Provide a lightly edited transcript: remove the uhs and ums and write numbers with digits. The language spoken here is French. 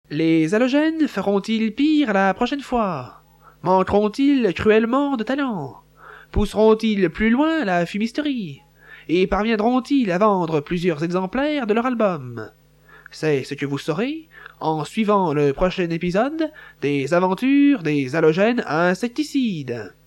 Les halogènes feront-ils pire la prochaine fois? Manqueront-ils cruellement de talent? Pousseront-ils plus loin la fumisterie? Et parviendront-ils à vendre plusieurs exemplaires de leur album? C'est ce que vous saurez en suivant le prochain épisode des aventures des halogènes insecticides.